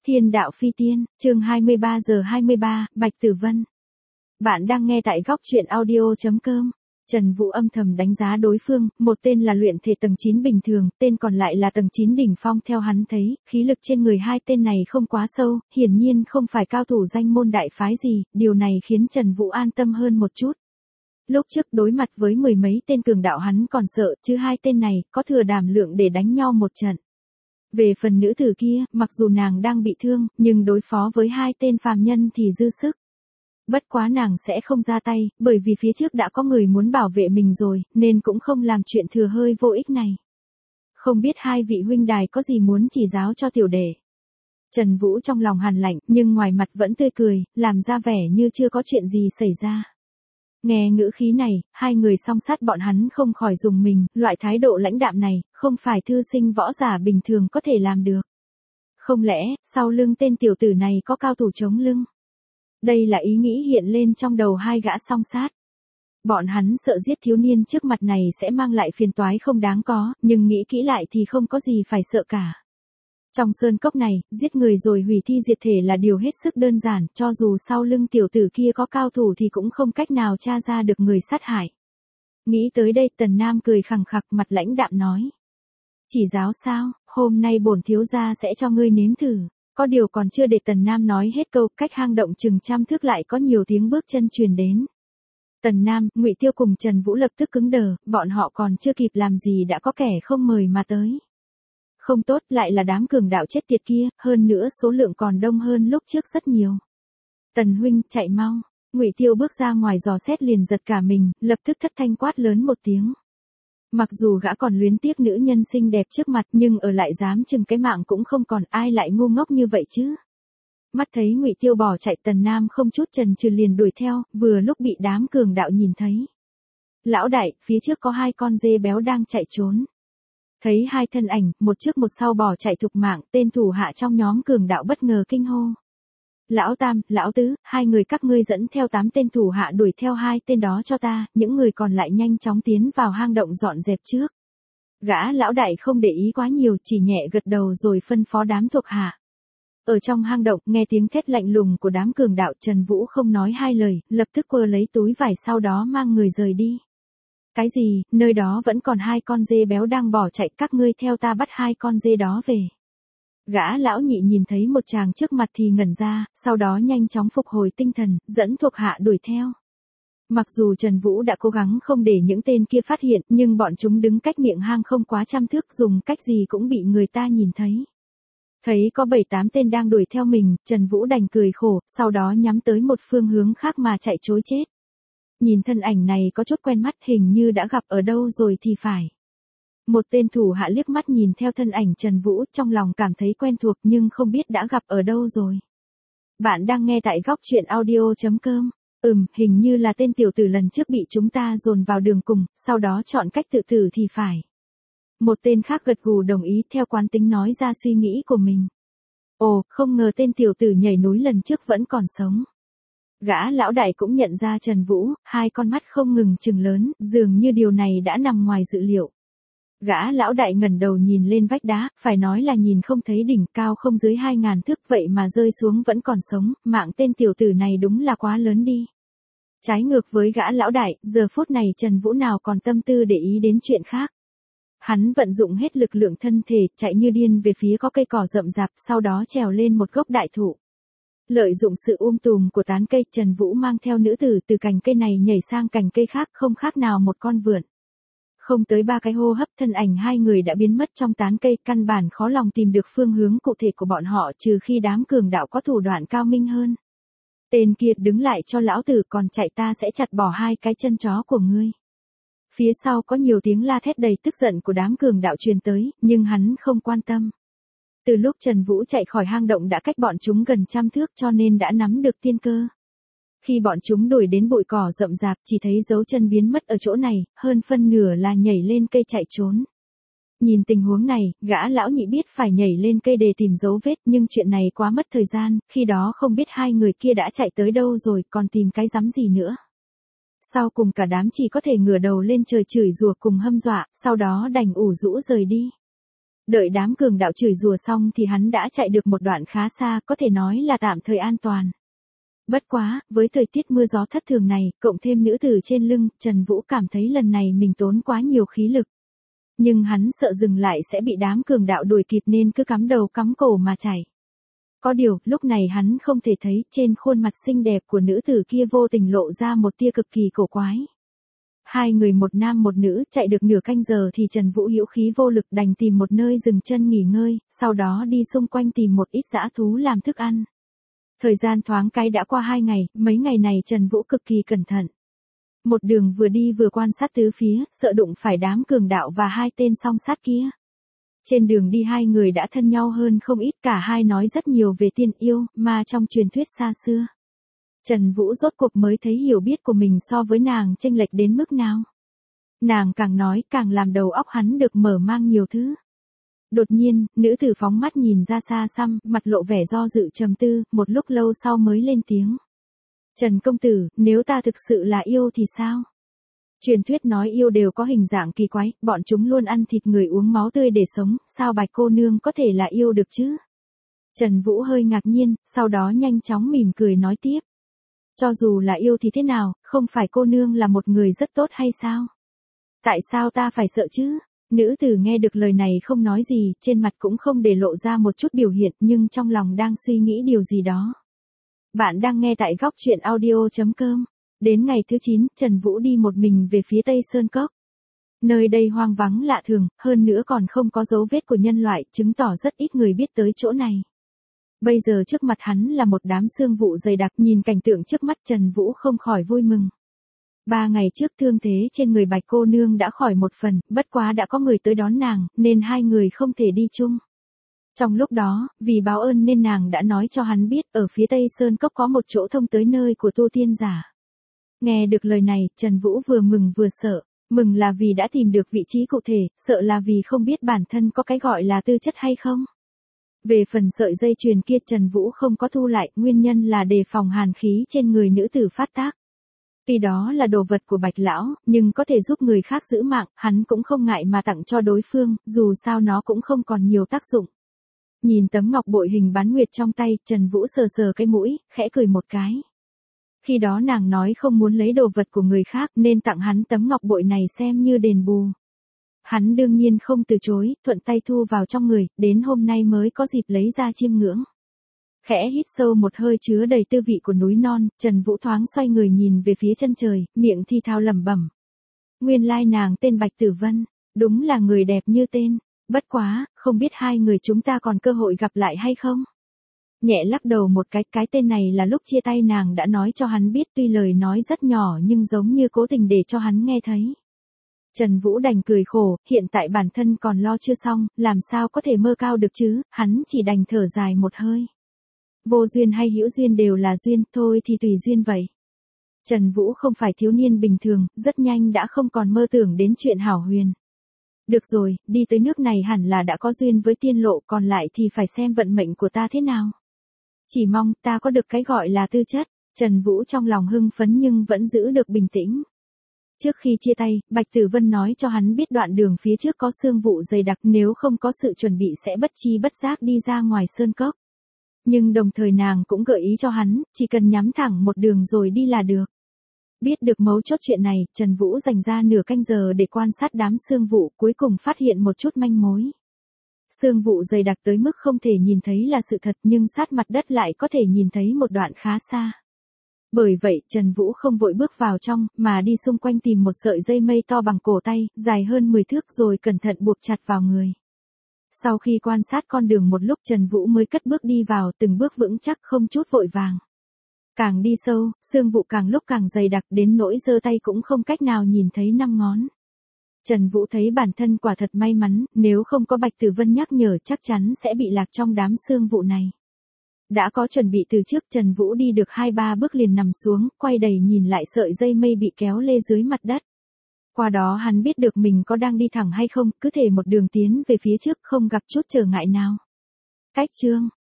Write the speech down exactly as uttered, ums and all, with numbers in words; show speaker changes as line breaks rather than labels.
Thiên đạo phi tiên, chương hai mươi ba giờ hai mươi ba, Bạch Tử Vân. Bạn đang nghe tại góc truyện audio chấm com. Trần Vũ âm thầm đánh giá đối phương, một tên là luyện thể tầng chín bình thường, tên còn lại là tầng chín đỉnh phong. Theo hắn thấy, khí lực trên người hai tên này không quá sâu, hiển nhiên không phải cao thủ danh môn đại phái gì, điều này khiến Trần Vũ an tâm hơn một chút. Lúc trước đối mặt với mười mấy tên cường đạo hắn còn sợ, chứ hai tên này có thừa đảm lượng để đánh nhau một trận. Về phần nữ tử kia, mặc dù nàng đang bị thương, nhưng đối phó với hai tên phàm nhân thì dư sức. Bất quá nàng sẽ không ra tay, bởi vì phía trước đã có người muốn bảo vệ mình rồi, nên cũng không làm chuyện thừa hơi vô ích này. Không biết hai vị huynh đài có gì muốn chỉ giáo cho tiểu đệ. Trần Vũ trong lòng hàn lạnh, nhưng ngoài mặt vẫn tươi cười, làm ra vẻ như chưa có chuyện gì xảy ra. Nghe ngữ khí này, hai người song sát bọn hắn không khỏi dùng mình, loại thái độ lãnh đạm này, không phải thư sinh võ giả bình thường có thể làm được. Không lẽ, sau lưng tên tiểu tử này có cao thủ chống lưng? Đây là ý nghĩ hiện lên trong đầu hai gã song sát. Bọn hắn sợ giết thiếu niên trước mặt này sẽ mang lại phiền toái không đáng có, nhưng nghĩ kỹ lại thì không có gì phải sợ cả. Trong sơn cốc này, giết người rồi hủy thi diệt thể là điều hết sức đơn giản, cho dù sau lưng tiểu tử kia có cao thủ thì cũng không cách nào tra ra được người sát hại. Nghĩ tới đây Tần Nam cười khằng khặc, mặt lãnh đạm nói. Chỉ giáo sao, hôm nay bổn thiếu gia sẽ cho ngươi nếm thử. Có điều còn chưa để Tần Nam nói hết câu, cách hang động chừng trăm thước lại có nhiều tiếng bước chân truyền đến. Tần Nam, Ngụy Tiêu cùng Trần Vũ lập tức cứng đờ, bọn họ còn chưa kịp làm gì đã có kẻ không mời mà tới. Không tốt, lại là đám cường đạo chết tiệt kia, hơn nữa số lượng còn đông hơn lúc trước rất nhiều. Tần huynh, chạy mau. Ngụy Tiêu bước ra ngoài dò xét liền giật cả mình, lập tức thất thanh quát lớn một tiếng. Mặc dù gã còn luyến tiếc nữ nhân xinh đẹp trước mặt, nhưng ở lại dám chừng cái mạng cũng không còn ai lại ngu ngốc như vậy chứ. Mắt thấy Ngụy Tiêu bỏ chạy, Tần Nam không chút chần chừ liền đuổi theo, vừa lúc bị đám cường đạo nhìn thấy. Lão đại, phía trước có hai con dê béo đang chạy trốn. Thấy hai thân ảnh, một trước một sau bỏ chạy thục mạng, tên thủ hạ trong nhóm cường đạo bất ngờ kinh hô. Lão Tam, Lão Tứ, hai người các ngươi dẫn theo tám tên thủ hạ đuổi theo hai tên đó cho ta, những người còn lại nhanh chóng tiến vào hang động dọn dẹp trước. Gã lão đại không để ý quá nhiều, chỉ nhẹ gật đầu rồi phân phó đám thuộc hạ. Ở trong hang động, nghe tiếng thét lạnh lùng của đám cường đạo, Trần Vũ không nói hai lời, lập tức quơ lấy túi vải sau đó mang người rời đi. Cái gì, nơi đó vẫn còn hai con dê béo đang bỏ chạy, các ngươi theo ta bắt hai con dê đó về. Gã lão nhị nhìn thấy một chàng trước mặt thì ngẩn ra, sau đó nhanh chóng phục hồi tinh thần, dẫn thuộc hạ đuổi theo. Mặc dù Trần Vũ đã cố gắng không để những tên kia phát hiện, nhưng bọn chúng đứng cách miệng hang không quá trăm thước, dùng cách gì cũng bị người ta nhìn thấy. Thấy có bảy tám tên đang đuổi theo mình, Trần Vũ đành cười khổ, sau đó nhắm tới một phương hướng khác mà chạy trối chết. Nhìn thân ảnh này có chút quen mắt, hình như đã gặp ở đâu rồi thì phải. Một tên thủ hạ liếc mắt nhìn theo thân ảnh Trần Vũ, trong lòng cảm thấy quen thuộc nhưng không biết đã gặp ở đâu rồi. Bạn đang nghe tại góc truyện audio chấm com. Ừm, hình như là tên tiểu tử lần trước bị chúng ta dồn vào đường cùng, sau đó chọn cách tự tử thì phải. Một tên khác gật gù đồng ý, theo quán tính nói ra suy nghĩ của mình. Ồ, không ngờ tên tiểu tử nhảy núi lần trước vẫn còn sống. Gã lão đại cũng nhận ra Trần Vũ, hai con mắt không ngừng trừng lớn, dường như điều này đã nằm ngoài dự liệu. Gã lão đại ngẩng đầu nhìn lên vách đá, phải nói là nhìn không thấy đỉnh, cao không dưới hai ngàn thước, vậy mà rơi xuống vẫn còn sống, mạng tên tiểu tử này đúng là quá lớn đi. Trái ngược với gã lão đại, giờ phút này Trần Vũ nào còn tâm tư để ý đến chuyện khác. Hắn vận dụng hết lực lượng thân thể, chạy như điên về phía có cây cỏ rậm rạp, sau đó trèo lên một gốc đại thụ. Lợi dụng sự um tùm của tán cây, Trần Vũ mang theo nữ tử từ cành cây này nhảy sang cành cây khác, không khác nào một con vượn. Không tới ba cái hô hấp, thân ảnh hai người đã biến mất trong tán cây, căn bản khó lòng tìm được phương hướng cụ thể của bọn họ, trừ khi đám cường đạo có thủ đoạn cao minh hơn. Tên kia, đứng lại cho lão tử, còn chạy ta sẽ chặt bỏ hai cái chân chó của ngươi. Phía sau có nhiều tiếng la thét đầy tức giận của đám cường đạo truyền tới, nhưng hắn không quan tâm. Từ lúc Trần Vũ chạy khỏi hang động đã cách bọn chúng gần trăm thước, cho nên đã nắm được tiên cơ. Khi bọn chúng đuổi đến bụi cỏ rậm rạp, chỉ thấy dấu chân biến mất ở chỗ này, hơn phân nửa là nhảy lên cây chạy trốn. Nhìn tình huống này, gã lão nhị biết phải nhảy lên cây để tìm dấu vết, nhưng chuyện này quá mất thời gian, khi đó không biết hai người kia đã chạy tới đâu rồi, còn tìm cái rắm gì nữa. Sau cùng cả đám chỉ có thể ngửa đầu lên trời chửi rủa cùng hâm dọa, sau đó đành ủ rũ rời đi. Đợi đám cường đạo chửi rủa xong thì hắn đã chạy được một đoạn khá xa, có thể nói là tạm thời an toàn. Bất quá, với thời tiết mưa gió thất thường này, cộng thêm nữ tử trên lưng, Trần Vũ cảm thấy lần này mình tốn quá nhiều khí lực. Nhưng hắn sợ dừng lại sẽ bị đám cường đạo đuổi kịp nên cứ cắm đầu cắm cổ mà chạy. Có điều, lúc này hắn không thể thấy trên khuôn mặt xinh đẹp của nữ tử kia vô tình lộ ra một tia cực kỳ cổ quái. Hai người một nam một nữ chạy được nửa canh giờ thì Trần Vũ hữu khí vô lực đành tìm một nơi dừng chân nghỉ ngơi, sau đó đi xung quanh tìm một ít dã thú làm thức ăn. Thời gian thoáng cái đã qua hai ngày, mấy ngày này Trần Vũ cực kỳ cẩn thận. Một đường vừa đi vừa quan sát tứ phía, sợ đụng phải đám cường đạo và hai tên song sát kia. Trên đường đi hai người đã thân nhau hơn không ít, cả hai nói rất nhiều về tiên yêu, ma trong truyền thuyết xa xưa. Trần Vũ rốt cuộc mới thấy hiểu biết của mình so với nàng chênh lệch đến mức nào. Nàng càng nói càng làm đầu óc hắn được mở mang nhiều thứ. Đột nhiên, nữ tử phóng mắt nhìn ra xa xăm, mặt lộ vẻ do dự trầm tư, một lúc lâu sau mới lên tiếng. Trần công tử, nếu ta thực sự là yêu thì sao? Truyền thuyết nói yêu đều có hình dạng kỳ quái, bọn chúng luôn ăn thịt người uống máu tươi để sống, sao Bạch cô nương có thể là yêu được chứ? Trần Vũ hơi ngạc nhiên, sau đó nhanh chóng mỉm cười nói tiếp. Cho dù là yêu thì thế nào, không phải cô nương là một người rất tốt hay sao? Tại sao ta phải sợ chứ? Nữ tử nghe được lời này không nói gì, trên mặt cũng không để lộ ra một chút biểu hiện nhưng trong lòng đang suy nghĩ điều gì đó. Bạn đang nghe tại góc truyện audio chấm com. Đến ngày thứ chín, Trần Vũ đi một mình về phía Tây Sơn Cốc. Nơi đây hoang vắng lạ thường, hơn nữa còn không có dấu vết của nhân loại, chứng tỏ rất ít người biết tới chỗ này. Bây giờ trước mặt hắn là một đám sương vụ dày đặc, nhìn cảnh tượng trước mắt Trần Vũ không khỏi vui mừng. Ba ngày trước thương thế trên người Bạch cô nương đã khỏi một phần, bất quá đã có người tới đón nàng, nên hai người không thể đi chung. Trong lúc đó, vì báo ơn nên nàng đã nói cho hắn biết ở phía Tây Sơn Cốc có một chỗ thông tới nơi của tu tiên giả. Nghe được lời này, Trần Vũ vừa mừng vừa sợ, mừng là vì đã tìm được vị trí cụ thể, sợ là vì không biết bản thân có cái gọi là tư chất hay không. Về phần sợi dây chuyền kia Trần Vũ không có thu lại, nguyên nhân là đề phòng hàn khí trên người nữ tử phát tác. Tuy đó là đồ vật của Bạch lão, nhưng có thể giúp người khác giữ mạng, hắn cũng không ngại mà tặng cho đối phương, dù sao nó cũng không còn nhiều tác dụng. Nhìn tấm ngọc bội hình bán nguyệt trong tay, Trần Vũ sờ sờ cái mũi, khẽ cười một cái. Khi đó nàng nói không muốn lấy đồ vật của người khác nên tặng hắn tấm ngọc bội này xem như đền bù. Hắn đương nhiên không từ chối, thuận tay thu vào trong người, đến hôm nay mới có dịp lấy ra chiêm ngưỡng. Khẽ hít sâu một hơi chứa đầy tư vị của núi non, Trần Vũ thoáng xoay người nhìn về phía chân trời, miệng thi thao lẩm bẩm. Nguyên lai nàng tên Bạch Tử Vân, đúng là người đẹp như tên, bất quá, không biết hai người chúng ta còn cơ hội gặp lại hay không? Nhẹ lắc đầu một cái, cái tên này là lúc chia tay nàng đã nói cho hắn biết, tuy lời nói rất nhỏ nhưng giống như cố tình để cho hắn nghe thấy. Trần Vũ đành cười khổ, hiện tại bản thân còn lo chưa xong, làm sao có thể mơ cao được chứ, hắn chỉ đành thở dài một hơi. Vô duyên hay hữu duyên đều là duyên, thôi thì tùy duyên vậy. Trần Vũ không phải thiếu niên bình thường, rất nhanh đã không còn mơ tưởng đến chuyện hảo huyền. Được rồi, đi tới nước này hẳn là đã có duyên với tiên lộ, còn lại thì phải xem vận mệnh của ta thế nào. Chỉ mong ta có được cái gọi là tư chất. Trần Vũ trong lòng hưng phấn nhưng vẫn giữ được bình tĩnh. Trước khi chia tay, Bạch Tử Vân nói cho hắn biết đoạn đường phía trước có sương vụ dày đặc, nếu không có sự chuẩn bị sẽ bất chi bất giác đi ra ngoài sơn cốc. Nhưng đồng thời nàng cũng gợi ý cho hắn, chỉ cần nhắm thẳng một đường rồi đi là được. Biết được mấu chốt chuyện này, Trần Vũ dành ra nửa canh giờ để quan sát đám sương vụ, cuối cùng phát hiện một chút manh mối. Sương vụ dày đặc tới mức không thể nhìn thấy là sự thật, nhưng sát mặt đất lại có thể nhìn thấy một đoạn khá xa. Bởi vậy, Trần Vũ không vội bước vào trong, mà đi xung quanh tìm một sợi dây mây to bằng cổ tay, dài hơn mười thước rồi cẩn thận buộc chặt vào người. Sau khi quan sát con đường một lúc Trần Vũ mới cất bước đi vào, từng bước vững chắc không chút vội vàng. Càng đi sâu, sương vụ càng lúc càng dày đặc đến nỗi giơ tay cũng không cách nào nhìn thấy năm ngón. Trần Vũ thấy bản thân quả thật may mắn, nếu không có Bạch Tử Vân nhắc nhở chắc chắn sẽ bị lạc trong đám sương vụ này. Đã có chuẩn bị từ trước, Trần Vũ đi được hai ba bước liền nằm xuống, quay đầy nhìn lại sợi dây mây bị kéo lê dưới mặt đất. Qua đó hắn biết được mình có đang đi thẳng hay không, cứ thể một đường tiến về phía trước không gặp chút trở ngại nào. Cách chương